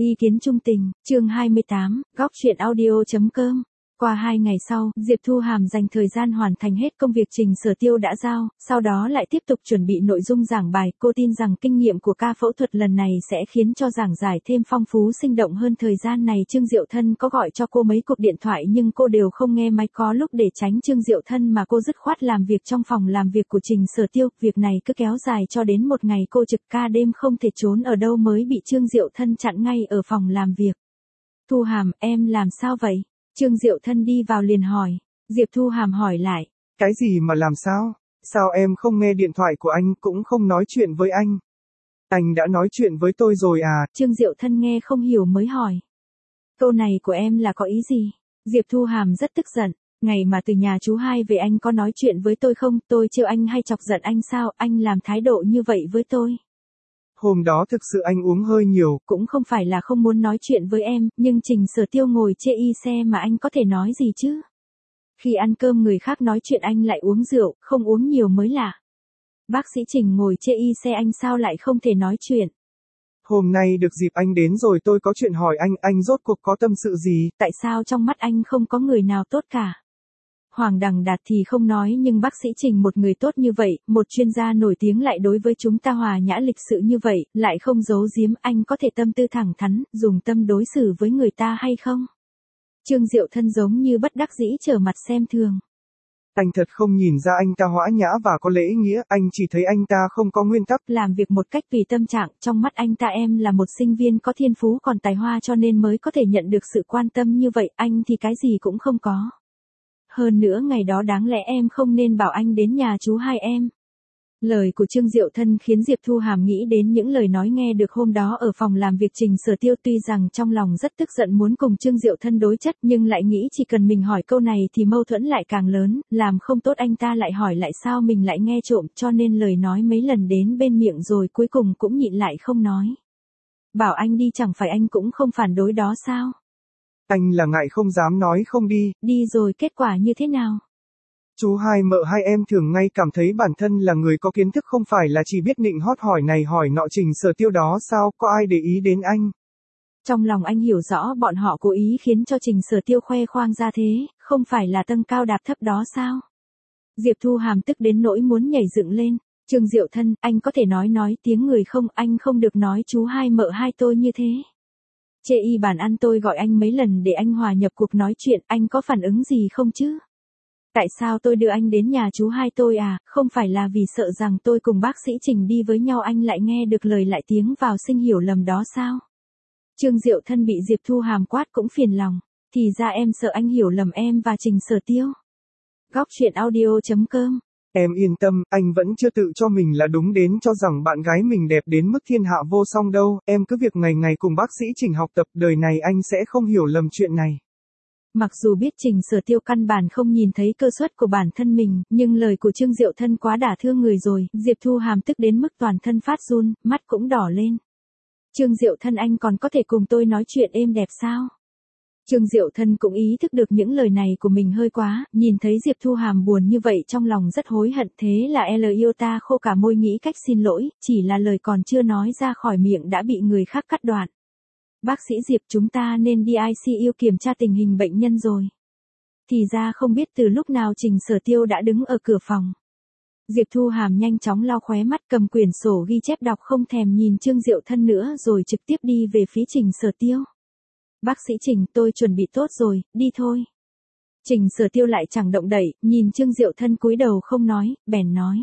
Ý kiến trung tình, chương 28, góc chuyện audio.com. Qua 2 ngày sau, Diệp Thu Hàm dành thời gian hoàn thành hết công việc Trình Sở Tiêu đã giao, sau đó lại tiếp tục chuẩn bị nội dung giảng bài. Cô tin rằng kinh nghiệm của ca phẫu thuật lần này sẽ khiến cho giảng giải thêm phong phú sinh động hơn. Thời gian này Trương Diệu Thân có gọi cho cô mấy cuộc điện thoại nhưng cô đều không nghe máy, có lúc để tránh Trương Diệu Thân mà cô dứt khoát làm việc trong phòng làm việc của Trình Sở Tiêu. Việc này cứ kéo dài cho đến một ngày cô trực ca đêm không thể trốn ở đâu mới bị Trương Diệu Thân chặn ngay ở phòng làm việc. Thu Hàm, em làm sao vậy? Trương Diệu Thân đi vào liền hỏi. Diệp Thu Hàm hỏi lại. Cái gì mà làm sao? Sao em không nghe điện thoại của anh cũng không nói chuyện với anh? Anh đã nói chuyện với tôi rồi à? Trương Diệu Thân nghe không hiểu mới hỏi. Câu này của em là có ý gì? Diệp Thu Hàm rất tức giận. Ngày mà từ nhà chú hai về anh có nói chuyện với tôi không? Tôi trêu anh hay chọc giận anh sao? Anh làm thái độ như vậy với tôi. Hôm đó thực sự anh uống hơi nhiều. Cũng không phải là không muốn nói chuyện với em, nhưng Trình Sở Tiêu ngồi chê y xe mà anh có thể nói gì chứ? Khi ăn cơm người khác nói chuyện anh lại uống rượu, không uống nhiều mới lạ. Bác sĩ Trình ngồi chê y xe anh sao lại không thể nói chuyện? Hôm nay được dịp anh đến rồi, tôi có chuyện hỏi anh rốt cuộc có tâm sự gì? Tại sao trong mắt anh không có người nào tốt cả? Hoàng Đằng Đạt thì không nói, nhưng bác sĩ Trình một người tốt như vậy, một chuyên gia nổi tiếng lại đối với chúng ta hòa nhã lịch sự như vậy, lại không giấu giếm. Anh có thể tâm tư thẳng thắn, dùng tâm đối xử với người ta hay không? Trương Diệu Thân giống như bất đắc dĩ trở mặt xem thường. Anh thật không nhìn ra anh ta hòa nhã và có lễ nghĩa, anh chỉ thấy anh ta không có nguyên tắc. Làm việc một cách tùy tâm trạng, trong mắt anh ta em là một sinh viên có thiên phú còn tài hoa cho nên mới có thể nhận được sự quan tâm như vậy, anh thì cái gì cũng không có. Hơn nữa ngày đó đáng lẽ em không nên bảo anh đến nhà chú hai em. Lời của Trương Diệu Thân khiến Diệp Thu Hàm nghĩ đến những lời nói nghe được hôm đó ở phòng làm việc Trình Sở Tiêu. Tuy rằng trong lòng rất tức giận muốn cùng Trương Diệu Thân đối chất, nhưng lại nghĩ chỉ cần mình hỏi câu này thì mâu thuẫn lại càng lớn, làm không tốt anh ta lại hỏi lại sao mình lại nghe trộm, cho nên lời nói mấy lần đến bên miệng rồi cuối cùng cũng nhịn lại không nói. Bảo anh đi chẳng phải anh cũng không phản đối đó sao? Anh là ngại không dám nói không đi. Đi rồi kết quả như thế nào? Chú hai mợ hai em thường ngay cảm thấy bản thân là người có kiến thức, không phải là chỉ biết nịnh hót hỏi này hỏi nọ. Trình Sở Tiêu đó sao có ai để ý đến anh? Trong lòng anh hiểu rõ bọn họ cố ý khiến cho Trình Sở Tiêu khoe khoang ra thế, không phải là tâng cao đạp thấp đó sao? Diệp Thu Hàm tức đến nỗi muốn nhảy dựng lên. Trương Diệu Thân, anh có thể nói tiếng người không? Anh không được nói chú hai mợ hai tôi như thế. Chê y bàn ăn tôi gọi anh mấy lần để anh hòa nhập cuộc nói chuyện, anh có phản ứng gì không chứ? Tại sao tôi đưa anh đến nhà chú hai tôi à? Không phải là vì sợ rằng tôi cùng bác sĩ Trình đi với nhau anh lại nghe được lời lại tiếng vào sinh hiểu lầm đó sao? Trương Diệu Thân bị Diệp Thu Hàm quát cũng phiền lòng. Thì ra em sợ anh hiểu lầm em và Trình Sở Tiêu. Góc chuyện audio.com. Em yên tâm, anh vẫn chưa tự cho mình là đúng đến cho rằng bạn gái mình đẹp đến mức thiên hạ vô song đâu. Em cứ việc ngày ngày cùng bác sĩ Trình học tập, đời này anh sẽ không hiểu lầm chuyện này. Mặc dù biết Trình Sở Tiêu căn bản không nhìn thấy cơ suất của bản thân mình, nhưng lời của Trương Diệu Thân quá đả thương người rồi. Diệp Thu Hàm tức đến mức toàn thân phát run, mắt cũng đỏ lên. Trương Diệu Thân, anh còn có thể cùng tôi nói chuyện êm đẹp sao? Trương Diệu Thân cũng ý thức được những lời này của mình hơi quá, nhìn thấy Diệp Thu Hàm buồn như vậy trong lòng rất hối hận, thế là Iota khô cả môi nghĩ cách xin lỗi, chỉ là lời còn chưa nói ra khỏi miệng đã bị người khác cắt đoạn. Bác sĩ Diệp, chúng ta nên đi ICU kiểm tra tình hình bệnh nhân rồi. Thì ra không biết từ lúc nào Trình Sở Tiêu đã đứng ở cửa phòng. Diệp Thu Hàm nhanh chóng lau khóe mắt, cầm quyển sổ ghi chép đọc, không thèm nhìn Trương Diệu Thân nữa rồi trực tiếp đi về phía Trình Sở Tiêu. Bác sĩ Trình, tôi chuẩn bị tốt rồi, đi thôi. Trình Sở Tiêu lại chẳng động đậy, nhìn Trương Diệu Thân cúi đầu không nói, bèn nói.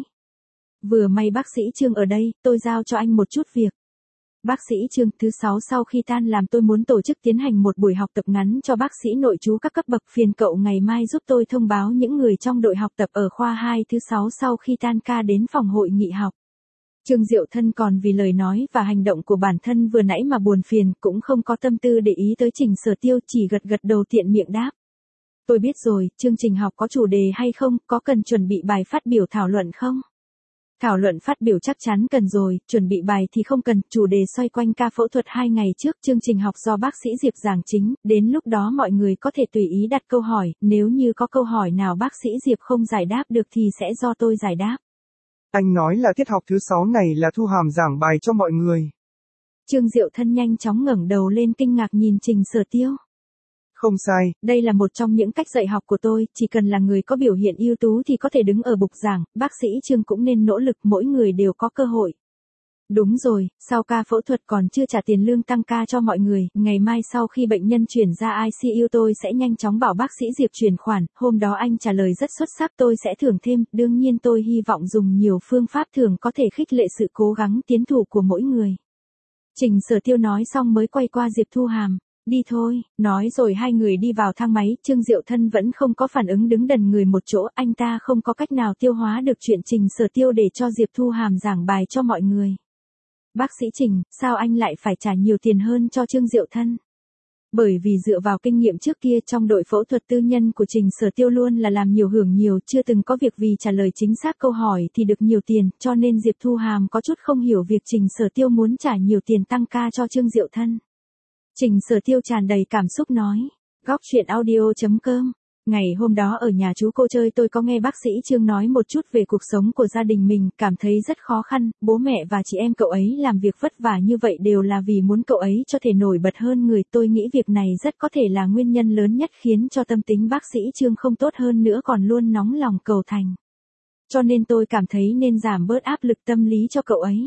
Vừa may bác sĩ Trương ở đây, tôi giao cho anh một chút việc. Bác sĩ Trương, thứ 6 sau khi tan làm tôi muốn tổ chức tiến hành một buổi học tập ngắn cho bác sĩ nội trú các cấp bậc, phiền cậu ngày mai giúp tôi thông báo những người trong đội học tập ở khoa 2 thứ 6 sau khi tan ca đến phòng hội nghị học. Trương Diệu Thân còn vì lời nói và hành động của bản thân vừa nãy mà buồn phiền, cũng không có tâm tư để ý tới Trình Sở Tiêu, chỉ gật gật đầu tiện miệng đáp. Tôi biết rồi, chương trình học có chủ đề hay không, có cần chuẩn bị bài phát biểu thảo luận không? Thảo luận phát biểu chắc chắn cần rồi, chuẩn bị bài thì không cần, chủ đề xoay quanh ca phẫu thuật 2 ngày trước, chương trình học do bác sĩ Diệp giảng chính, đến lúc đó mọi người có thể tùy ý đặt câu hỏi, nếu như có câu hỏi nào bác sĩ Diệp không giải đáp được thì sẽ do tôi giải đáp. Anh nói là tiết học thứ 6 này là Thu Hàm giảng bài cho mọi người. Trương Diệu Thân nhanh chóng ngẩng đầu lên kinh ngạc nhìn Trình Sở Tiêu. Không sai. Đây là một trong những cách dạy học của tôi, chỉ cần là người có biểu hiện ưu tú thì có thể đứng ở bục giảng, bác sĩ Trương cũng nên nỗ lực, mỗi người đều có cơ hội. Đúng rồi, sau ca phẫu thuật còn chưa trả tiền lương tăng ca cho mọi người, ngày mai sau khi bệnh nhân chuyển ra ICU tôi sẽ nhanh chóng bảo bác sĩ Diệp chuyển khoản, hôm đó anh trả lời rất xuất sắc tôi sẽ thưởng thêm, đương nhiên tôi hy vọng dùng nhiều phương pháp thưởng có thể khích lệ sự cố gắng tiến thủ của mỗi người. Trình Sở Tiêu nói xong mới quay qua Diệp Thu Hàm. Đi thôi, nói rồi hai người đi vào thang máy, Trương Diệu Thân vẫn không có phản ứng đứng đần người một chỗ, anh ta không có cách nào tiêu hóa được chuyện Trình Sở Tiêu để cho Diệp Thu Hàm giảng bài cho mọi người. Bác sĩ Trình, sao anh lại phải trả nhiều tiền hơn cho Trương Diệu Thân? Bởi vì dựa vào kinh nghiệm trước kia trong đội phẫu thuật tư nhân của Trình Sở Tiêu luôn là làm nhiều hưởng nhiều, chưa từng có việc vì trả lời chính xác câu hỏi thì được nhiều tiền, cho nên Diệp Thu Hàm có chút không hiểu việc Trình Sở Tiêu muốn trả nhiều tiền tăng ca cho Trương Diệu Thân. Trình Sở Tiêu tràn đầy cảm xúc nói. Góc chuyện audio.com. Ngày hôm đó ở nhà chú cô chơi tôi có nghe bác sĩ Trương nói một chút về cuộc sống của gia đình mình, cảm thấy rất khó khăn, bố mẹ và chị em cậu ấy làm việc vất vả như vậy đều là vì muốn cậu ấy cho thể nổi bật hơn người, tôi nghĩ việc này rất có thể là nguyên nhân lớn nhất khiến cho tâm tính bác sĩ Trương không tốt hơn nữa còn luôn nóng lòng cầu thành. Cho nên tôi cảm thấy nên giảm bớt áp lực tâm lý cho cậu ấy.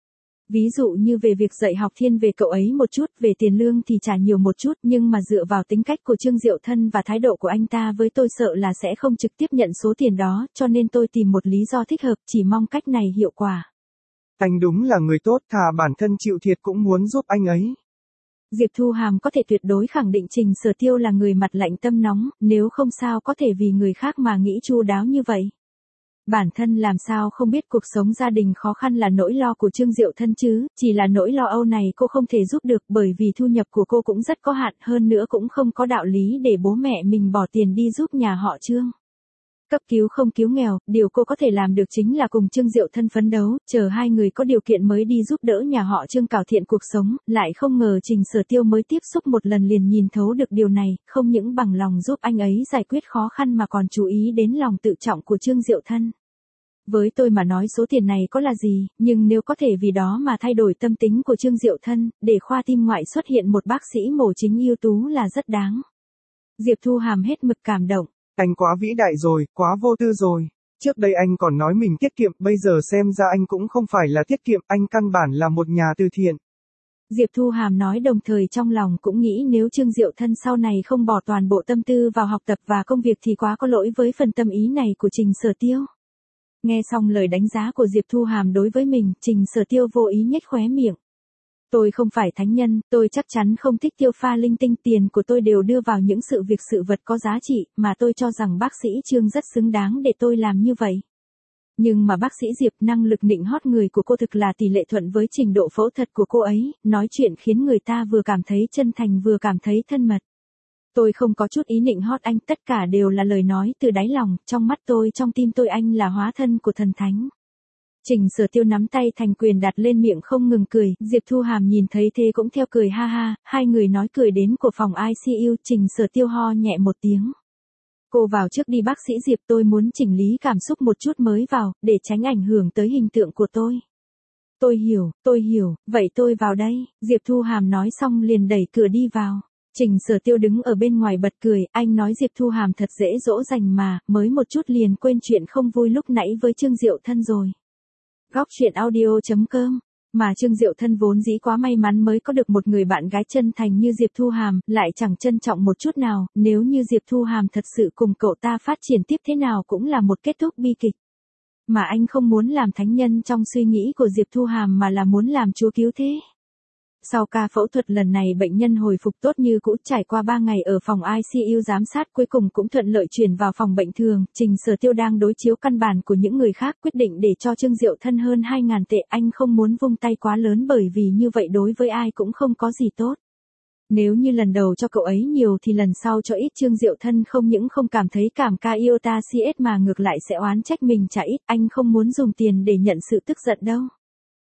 Ví dụ như về việc dạy học thiên về cậu ấy một chút, về tiền lương thì trả nhiều một chút, nhưng mà dựa vào tính cách của Trương Diệu Thân và thái độ của anh ta với tôi sợ là sẽ không trực tiếp nhận số tiền đó, cho nên tôi tìm một lý do thích hợp, chỉ mong cách này hiệu quả. Anh đúng là người tốt, thà bản thân chịu thiệt cũng muốn giúp anh ấy. Diệp Thu Hàm có thể tuyệt đối khẳng định Trình Sở Tiêu là người mặt lạnh tâm nóng, nếu không sao có thể vì người khác mà nghĩ chu đáo như vậy. Bản thân làm sao không biết cuộc sống gia đình khó khăn là nỗi lo của Trương Diệu Thân chứ, chỉ là nỗi lo âu này cô không thể giúp được bởi vì thu nhập của cô cũng rất có hạn, hơn nữa cũng không có đạo lý để bố mẹ mình bỏ tiền đi giúp nhà họ Trương. Cấp cứu không cứu nghèo, điều cô có thể làm được chính là cùng Trương Diệu Thân phấn đấu, chờ hai người có điều kiện mới đi giúp đỡ nhà họ Trương cải thiện cuộc sống, lại không ngờ Trình Sở Tiêu mới tiếp xúc một lần liền nhìn thấu được điều này, không những bằng lòng giúp anh ấy giải quyết khó khăn mà còn chú ý đến lòng tự trọng của Trương Diệu Thân. Với tôi mà nói số tiền này có là gì, nhưng nếu có thể vì đó mà thay đổi tâm tính của Trương Diệu Thân, để khoa tim ngoại xuất hiện một bác sĩ mổ chính ưu tú là rất đáng. Diệp Thu Hàm hết mực cảm động. Anh quá vĩ đại rồi, quá vô tư rồi. Trước đây anh còn nói mình tiết kiệm, bây giờ xem ra anh cũng không phải là tiết kiệm, anh căn bản là một nhà từ thiện. Diệp Thu Hàm nói đồng thời trong lòng cũng nghĩ nếu Trương Diệu Thân sau này không bỏ toàn bộ tâm tư vào học tập và công việc thì quá có lỗi với phần tâm ý này của Trình Sở Tiêu. Nghe xong lời đánh giá của Diệp Thu Hàm đối với mình, Trình Sở Tiêu vô ý nhếch khóe miệng. Tôi không phải thánh nhân, tôi chắc chắn không thích tiêu pha linh tinh, tiền của tôi đều đưa vào những sự việc sự vật có giá trị, mà tôi cho rằng bác sĩ Trương rất xứng đáng để tôi làm như vậy. Nhưng mà bác sĩ Diệp, năng lực nịnh hót người của cô thực là tỷ lệ thuận với trình độ phẫu thuật của cô ấy, nói chuyện khiến người ta vừa cảm thấy chân thành vừa cảm thấy thân mật. Tôi không có chút ý nịnh hót anh, tất cả đều là lời nói từ đáy lòng, trong mắt tôi trong tim tôi anh là hóa thân của thần thánh. Trình Sở Tiêu nắm tay thành quyền đặt lên miệng không ngừng cười, Diệp Thu Hàm nhìn thấy thế cũng theo cười ha ha, hai người nói cười đến của phòng ICU, Trình Sở Tiêu ho nhẹ một tiếng. Cô vào trước đi bác sĩ Diệp, tôi muốn chỉnh lý cảm xúc một chút mới vào, để tránh ảnh hưởng tới hình tượng của tôi. Tôi hiểu, vậy tôi vào đây, Diệp Thu Hàm nói xong liền đẩy cửa đi vào. Trình Sở Tiêu đứng ở bên ngoài bật cười, anh nói Diệp Thu Hàm thật dễ dỗ dành mà, mới một chút liền quên chuyện không vui lúc nãy với Trương Diệu Thân rồi. Góc chuyện audio.com. Mà Trương Diệu Thân vốn dĩ quá may mắn mới có được một người bạn gái chân thành như Diệp Thu Hàm, lại chẳng trân trọng một chút nào, nếu như Diệp Thu Hàm thật sự cùng cậu ta phát triển tiếp thế nào cũng là một kết thúc bi kịch. Mà anh không muốn làm thánh nhân trong suy nghĩ của Diệp Thu Hàm mà là muốn làm Chúa cứu thế. Sau ca phẫu thuật lần này bệnh nhân hồi phục tốt như cũ, trải qua 3 ngày ở phòng ICU giám sát cuối cùng cũng thuận lợi chuyển vào phòng bệnh thường, Trình Sở Tiêu đang đối chiếu căn bản của những người khác quyết định để cho Trương Diệu Thân hơn 2.000 tệ, anh không muốn vung tay quá lớn bởi vì như vậy đối với ai cũng không có gì tốt. Nếu như lần đầu cho cậu ấy nhiều thì lần sau cho ít, Trương Diệu Thân không những không cảm thấy cảm ca yêu ta CS mà ngược lại sẽ oán trách mình trả ít, anh không muốn dùng tiền để nhận sự tức giận đâu.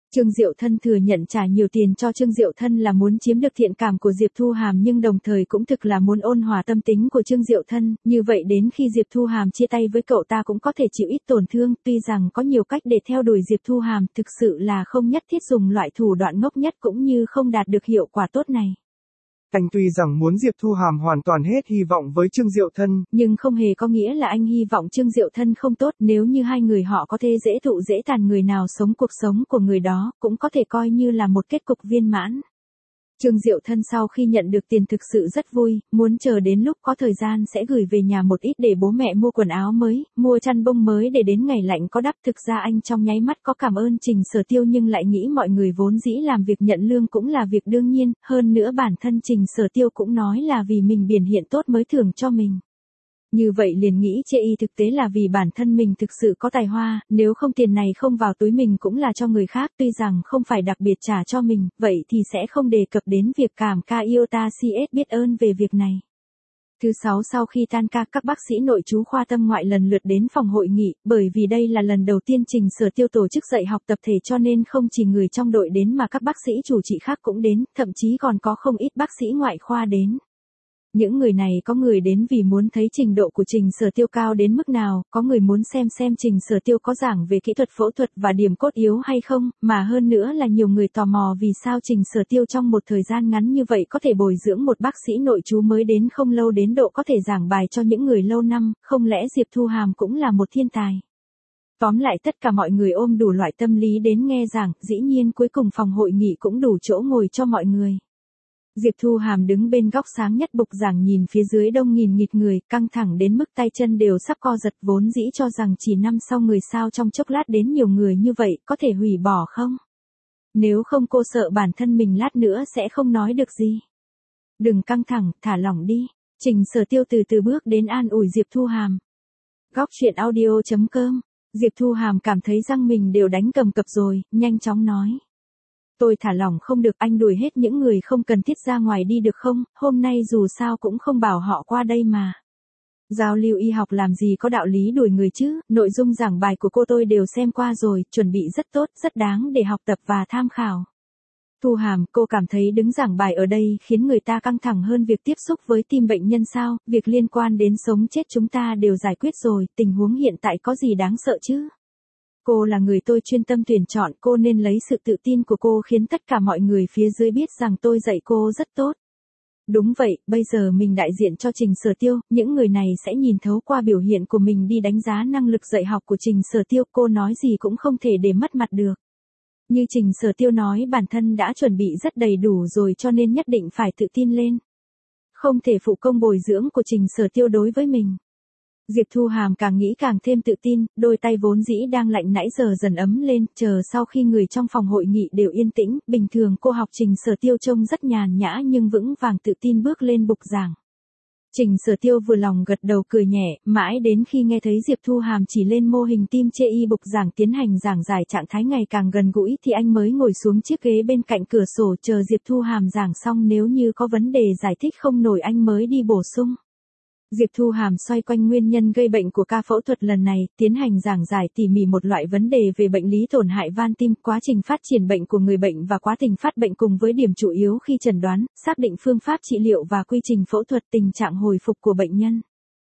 Trương Diệu Thân thừa nhận trả nhiều tiền cho Trương Diệu Thân là muốn chiếm được thiện cảm của Diệp Thu Hàm nhưng đồng thời cũng thực là muốn ôn hòa tâm tính của Trương Diệu Thân, như vậy đến khi Diệp Thu Hàm chia tay với cậu ta cũng có thể chịu ít tổn thương, tuy rằng có nhiều cách để theo đuổi Diệp Thu Hàm, thực sự là không nhất thiết dùng loại thủ đoạn ngốc nhất cũng như không đạt được hiệu quả tốt này. Anh tuy rằng muốn Diệp Thu Hàm hoàn toàn hết hy vọng với Trương Diệu Thân, nhưng không hề có nghĩa là anh hy vọng Trương Diệu Thân không tốt, nếu như hai người họ có thể dễ thụ dễ tàn người nào sống cuộc sống của người đó, cũng có thể coi như là một kết cục viên mãn. Trương Diệu Thân sau khi nhận được tiền thực sự rất vui, muốn chờ đến lúc có thời gian sẽ gửi về nhà một ít để bố mẹ mua quần áo mới, mua chăn bông mới để đến ngày lạnh có đắp. Thực ra anh trong nháy mắt có cảm ơn Trình Sở Tiêu nhưng lại nghĩ mọi người vốn dĩ làm việc nhận lương cũng là việc đương nhiên, hơn nữa bản thân Trình Sở Tiêu cũng nói là vì mình biểu hiện tốt mới thưởng cho mình. Như vậy liền nghĩ chê y thực tế là vì bản thân mình thực sự có tài hoa, nếu không tiền này không vào túi mình cũng là cho người khác, tuy rằng không phải đặc biệt trả cho mình, vậy thì sẽ không đề cập đến việc cảm ca iota CS biết ơn về việc này. Thứ 6 sau khi tan ca các bác sĩ nội trú khoa tâm ngoại lần lượt đến phòng hội nghị, bởi vì đây là lần đầu tiên Trình Sở Tiêu tổ chức dạy học tập thể cho nên không chỉ người trong đội đến mà các bác sĩ chủ trị khác cũng đến, thậm chí còn có không ít bác sĩ ngoại khoa đến. Những người này có người đến vì muốn thấy trình độ của Trình Sở Tiêu cao đến mức nào, có người muốn xem Trình Sở Tiêu có giảng về kỹ thuật phẫu thuật và điểm cốt yếu hay không, mà hơn nữa là nhiều người tò mò vì sao Trình Sở Tiêu trong một thời gian ngắn như vậy có thể bồi dưỡng một bác sĩ nội trú mới đến không lâu đến độ có thể giảng bài cho những người lâu năm, không lẽ Diệp Thu Hàm cũng là một thiên tài. Tóm lại tất cả mọi người ôm đủ loại tâm lý đến nghe giảng, dĩ nhiên cuối cùng phòng hội nghị cũng đủ chỗ ngồi cho mọi người. Diệp Thu Hàm đứng bên góc sáng nhất bục giảng nhìn phía dưới đông nghìn nghịt người, căng thẳng đến mức tay chân đều sắp co giật, vốn dĩ cho rằng chỉ năm sau người sao trong chốc lát đến nhiều người như vậy, có thể hủy bỏ không? Nếu không cô sợ bản thân mình lát nữa sẽ không nói được gì. Đừng căng thẳng, thả lỏng đi. Trình Sở Tiêu từ từ bước đến an ủi Diệp Thu Hàm. Góc truyện audio.com. Diệp Thu Hàm cảm thấy răng mình đều đánh cầm cập rồi, nhanh chóng nói. Tôi thả lỏng không được, anh đuổi hết những người không cần thiết ra ngoài đi được không, hôm nay dù sao cũng không bảo họ qua đây mà. Giao lưu y học làm gì có đạo lý đuổi người chứ, nội dung giảng bài của cô tôi đều xem qua rồi, chuẩn bị rất tốt, rất đáng để học tập và tham khảo. Thu Hàm, cô cảm thấy đứng giảng bài ở đây khiến người ta căng thẳng hơn việc tiếp xúc với team bệnh nhân sao, việc liên quan đến sống chết chúng ta đều giải quyết rồi, tình huống hiện tại có gì đáng sợ chứ? Cô là người tôi chuyên tâm tuyển chọn, cô nên lấy sự tự tin của cô khiến tất cả mọi người phía dưới biết rằng tôi dạy cô rất tốt. Đúng vậy, bây giờ mình đại diện cho Trình Sở Tiêu, những người này sẽ nhìn thấu qua biểu hiện của mình đi đánh giá năng lực dạy học của Trình Sở Tiêu, cô nói gì cũng không thể để mất mặt được. Như Trình Sở Tiêu nói bản thân đã chuẩn bị rất đầy đủ rồi cho nên nhất định phải tự tin lên. Không thể phụ công bồi dưỡng của Trình Sở Tiêu đối với mình. Diệp Thu Hàm càng nghĩ càng thêm tự tin, đôi tay vốn dĩ đang lạnh nãy giờ dần ấm lên, chờ sau khi người trong phòng hội nghị đều yên tĩnh, bình thường cô học Trình Sở Tiêu trông rất nhàn nhã nhưng vững vàng tự tin bước lên bục giảng. Trình Sở Tiêu vừa lòng gật đầu cười nhẹ, mãi đến khi nghe thấy Diệp Thu Hàm chỉ lên mô hình tim chê y bục giảng tiến hành giảng giải trạng thái ngày càng gần gũi thì anh mới ngồi xuống chiếc ghế bên cạnh cửa sổ chờ Diệp Thu Hàm giảng xong, nếu như có vấn đề giải thích không nổi anh mới đi bổ sung. Diệp Thu Hàm xoay quanh nguyên nhân gây bệnh của ca phẫu thuật lần này, tiến hành giảng giải tỉ mỉ một loại vấn đề về bệnh lý tổn hại van tim, quá trình phát triển bệnh của người bệnh và quá trình phát bệnh cùng với điểm chủ yếu khi chẩn đoán, xác định phương pháp trị liệu và quy trình phẫu thuật, tình trạng hồi phục của bệnh nhân.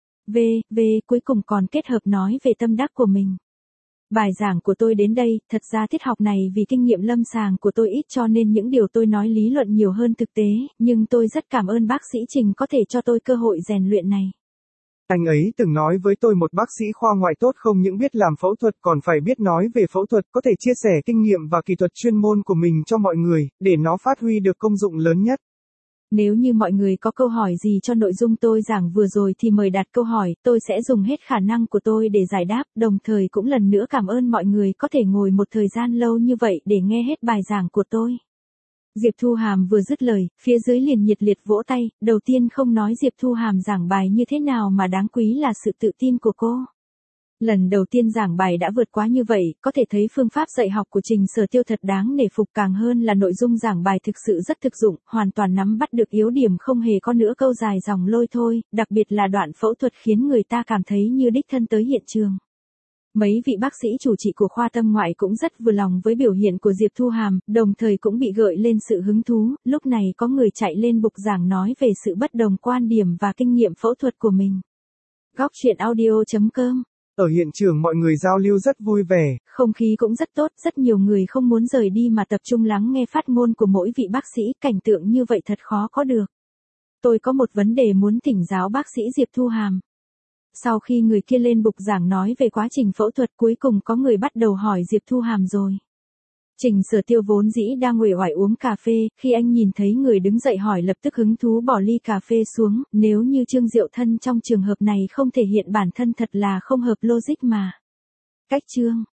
Cuối cùng còn kết hợp nói về tâm đắc của mình. Bài giảng của tôi đến đây, thật ra tiết học này vì kinh nghiệm lâm sàng của tôi ít cho nên những điều tôi nói lý luận nhiều hơn thực tế, nhưng tôi rất cảm ơn bác sĩ Trình có thể cho tôi cơ hội rèn luyện này. Anh ấy từng nói với tôi một bác sĩ khoa ngoại tốt không những biết làm phẫu thuật còn phải biết nói về phẫu thuật, có thể chia sẻ kinh nghiệm và kỹ thuật chuyên môn của mình cho mọi người, để nó phát huy được công dụng lớn nhất. Nếu như mọi người có câu hỏi gì cho nội dung tôi giảng vừa rồi thì mời đặt câu hỏi, tôi sẽ dùng hết khả năng của tôi để giải đáp, đồng thời cũng lần nữa cảm ơn mọi người có thể ngồi một thời gian lâu như vậy để nghe hết bài giảng của tôi. Diệp Thu Hàm vừa dứt lời, phía dưới liền nhiệt liệt vỗ tay, đầu tiên không nói Diệp Thu Hàm giảng bài như thế nào mà đáng quý là sự tự tin của cô. Lần đầu tiên giảng bài đã vượt quá như vậy, có thể thấy phương pháp dạy học của Trình Sở Tiêu thật đáng nể phục, càng hơn là nội dung giảng bài thực sự rất thực dụng, hoàn toàn nắm bắt được yếu điểm, không hề có nữa câu dài dòng lôi thôi, đặc biệt là đoạn phẫu thuật khiến người ta cảm thấy như đích thân tới hiện trường. Mấy vị bác sĩ chủ trị của khoa tâm ngoại cũng rất vừa lòng với biểu hiện của Diệp Thu Hàm, đồng thời cũng bị gợi lên sự hứng thú, lúc này có người chạy lên bục giảng nói về sự bất đồng quan điểm và kinh nghiệm phẫu thuật của mình. Góc truyện audio.com. Ở hiện trường mọi người giao lưu rất vui vẻ. Không khí cũng rất tốt, rất nhiều người không muốn rời đi mà tập trung lắng nghe phát ngôn của mỗi vị bác sĩ, cảnh tượng như vậy thật khó có được. Tôi có một vấn đề muốn thỉnh giáo bác sĩ Diệp Thu Hàm. Sau khi người kia lên bục giảng nói về quá trình phẫu thuật, cuối cùng có người bắt đầu hỏi Diệp Thu Hàm rồi. Trình Sở Tiêu vốn dĩ đang uể oải uống cà phê, khi anh nhìn thấy người đứng dậy hỏi lập tức hứng thú bỏ ly cà phê xuống, nếu như Trương Diệu Thân trong trường hợp này không thể hiện bản thân thật là không hợp logic mà. Cách chương